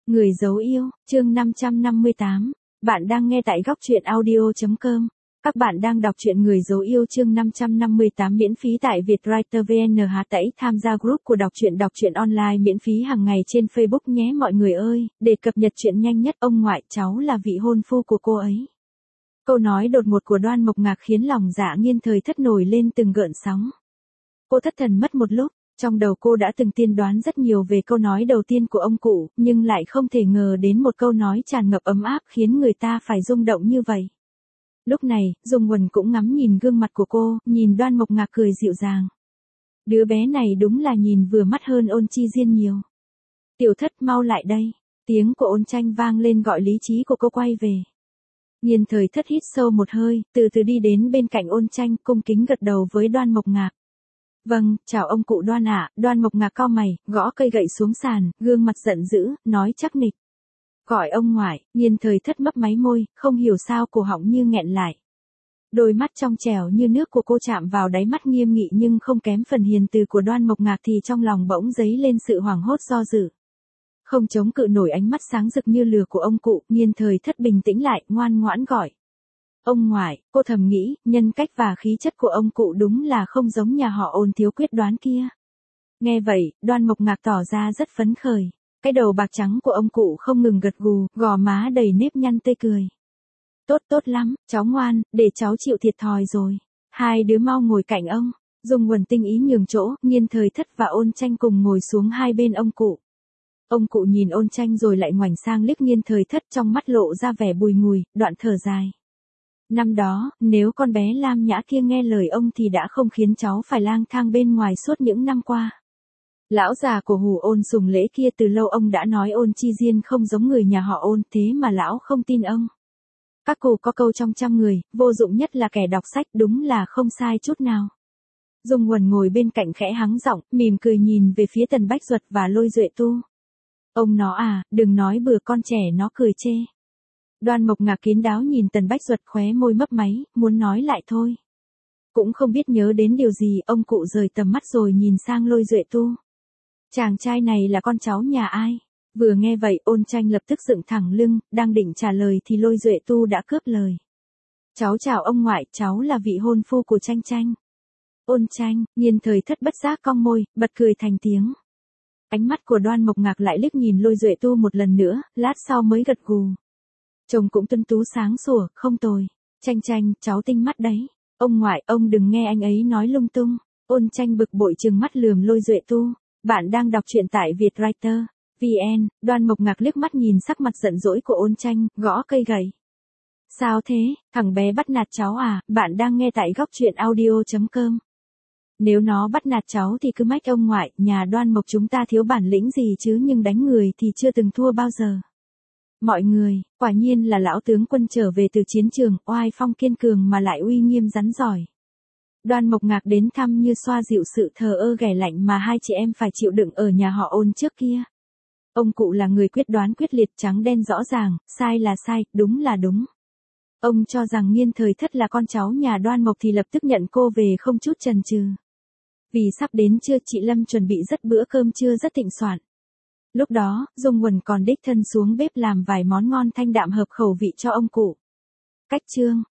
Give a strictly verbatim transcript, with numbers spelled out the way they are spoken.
Người dấu yêu, chương năm trăm năm mươi tám. Bạn đang nghe tại góc truyện audio chấm com. Các bạn đang đọc truyện Người dấu yêu chương năm trăm năm mươi tám miễn phí tại Vietwriter vê en Hà Tĩnh. Tham gia group của đọc truyện đọc truyện online miễn phí hàng ngày trên Facebook nhé mọi người ơi, để cập nhật chuyện nhanh nhất. Ông ngoại cháu là vị hôn phu của cô ấy. Câu nói đột ngột của Đoan Mộc Ngạc khiến lòng Dạ Nghiên Thời Thất nổi lên từng gợn sóng. Cô thất thần mất một lúc. Trong đầu cô đã từng tiên đoán rất nhiều về câu nói đầu tiên của ông cụ, nhưng lại không thể ngờ đến một câu nói tràn ngập ấm áp khiến người ta phải rung động như vậy. Lúc này, Dung Quần cũng ngắm nhìn gương mặt của cô, nhìn Đoan Mộc Ngạc cười dịu dàng. Đứa bé này đúng là nhìn vừa mắt hơn Ôn Chi Diên nhiều. Tiểu Thất mau lại đây, tiếng của Ôn Tranh vang lên gọi lý trí của cô quay về. Nghiên Thời Thất hít sâu một hơi, từ từ đi đến bên cạnh Ôn Tranh, cung kính gật đầu với Đoan Mộc Ngạc. Vâng, chào ông cụ Đoan ạ. Đoan Mộc Ngạc cau mày, gõ cây gậy xuống sàn, gương mặt giận dữ, nói chắc nịch. Gọi ông ngoại. Nghiên Thời Thất mấp máy môi, không hiểu sao cổ họng như nghẹn lại. Đôi mắt trong trẻo như nước của cô chạm vào đáy mắt nghiêm nghị nhưng không kém phần hiền từ của Đoan Mộc Ngạc thì trong lòng bỗng dấy lên sự hoảng hốt do dự. Không chống cự nổi ánh mắt sáng rực như lửa của ông cụ, Nghiên Thời Thất bình tĩnh lại, ngoan ngoãn gọi. Ông ngoại, cô thầm nghĩ, nhân cách và khí chất của ông cụ đúng là không giống nhà họ Ôn thiếu quyết đoán kia. Nghe vậy, Đoan Mộc Ngạc tỏ ra rất phấn khởi. Cái đầu bạc trắng của ông cụ không ngừng gật gù, gò má đầy nếp nhăn tươi cười. Tốt tốt lắm, cháu ngoan, để cháu chịu thiệt thòi rồi. Hai đứa mau ngồi cạnh ông. Dung Quần tinh ý nhường chỗ, Nghiên Thời Thất và Ôn Tranh cùng ngồi xuống hai bên ông cụ. Ông cụ nhìn Ôn Tranh rồi lại ngoảnh sang liếc Nghiên Thời Thất, trong mắt lộ ra vẻ bùi ngùi, đoạn thở dài. Năm đó, nếu con bé Lam Nhã kia nghe lời ông thì đã không khiến cháu phải lang thang bên ngoài suốt những năm qua. Lão già của Hù Ôn Sùng Lễ kia từ lâu ông đã nói Ôn Chi Diên không giống người nhà họ Ôn, thế mà lão không tin ông. Các cụ có câu trong trăm người, vô dụng nhất là kẻ đọc sách, đúng là không sai chút nào. Dung Quần ngồi bên cạnh khẽ hắng giọng, mỉm cười nhìn về phía Tần Bách Duật và Lôi Duệ Tu. Ông nó à, đừng nói bừa, con trẻ nó cười chê. Đoan Mộc Ngạc kín đáo nhìn Tần Bách Duật, khóe môi mấp máy, muốn nói lại thôi. Cũng không biết nhớ đến điều gì, ông cụ rời tầm mắt rồi nhìn sang Lôi Duệ Tu. Chàng trai này là con cháu nhà ai? Vừa nghe vậy, Ôn Tranh lập tức dựng thẳng lưng, đang định trả lời thì Lôi Duệ Tu đã cướp lời. Cháu chào ông ngoại, cháu là vị hôn phu của Tranh Tranh. Ôn Tranh. Nghiên Thời Thất bất giác cong môi, bật cười thành tiếng. Ánh mắt của Đoan Mộc Ngạc lại liếc nhìn Lôi Duệ Tu một lần nữa, lát sau mới gật gù. Chồng cũng tuấn tú sáng sủa, không tồi. Tranh Tranh, cháu tinh mắt đấy. Ông ngoại, ông đừng nghe anh ấy nói lung tung. Ôn Tranh bực bội trừng mắt lườm Lôi Duệ Tu. Bạn đang đọc truyện tại Vietwriter vê en. Đoan Mộc Ngạc liếc mắt nhìn sắc mặt giận dỗi của Ôn Tranh, gõ cây gậy. Sao thế, thằng bé bắt nạt cháu à? Bạn đang nghe tại góc truyện audio chấm com. Nếu nó bắt nạt cháu thì cứ mách ông ngoại, nhà Đoan Mộc chúng ta thiếu bản lĩnh gì chứ, nhưng đánh người thì chưa từng thua bao giờ. Mọi người, quả nhiên là lão tướng quân trở về từ chiến trường, oai phong kiên cường mà lại uy nghiêm rắn giỏi. Đoan Mộc Ngạc đến thăm như xoa dịu sự thờ ơ ghẻ lạnh mà hai chị em phải chịu đựng ở nhà họ Ôn trước kia. Ông cụ là người quyết đoán quyết liệt, trắng đen rõ ràng, sai là sai, đúng là đúng. Ông cho rằng Nghiên Thời Thất là con cháu nhà Đoan Mộc thì lập tức nhận cô về không chút chần chừ. Vì sắp đến trưa, chị Lâm chuẩn bị rất bữa cơm trưa rất thịnh soạn. Lúc đó, Dung Quần còn đích thân xuống bếp làm vài món ngon thanh đạm hợp khẩu vị cho ông cụ. Cách chương,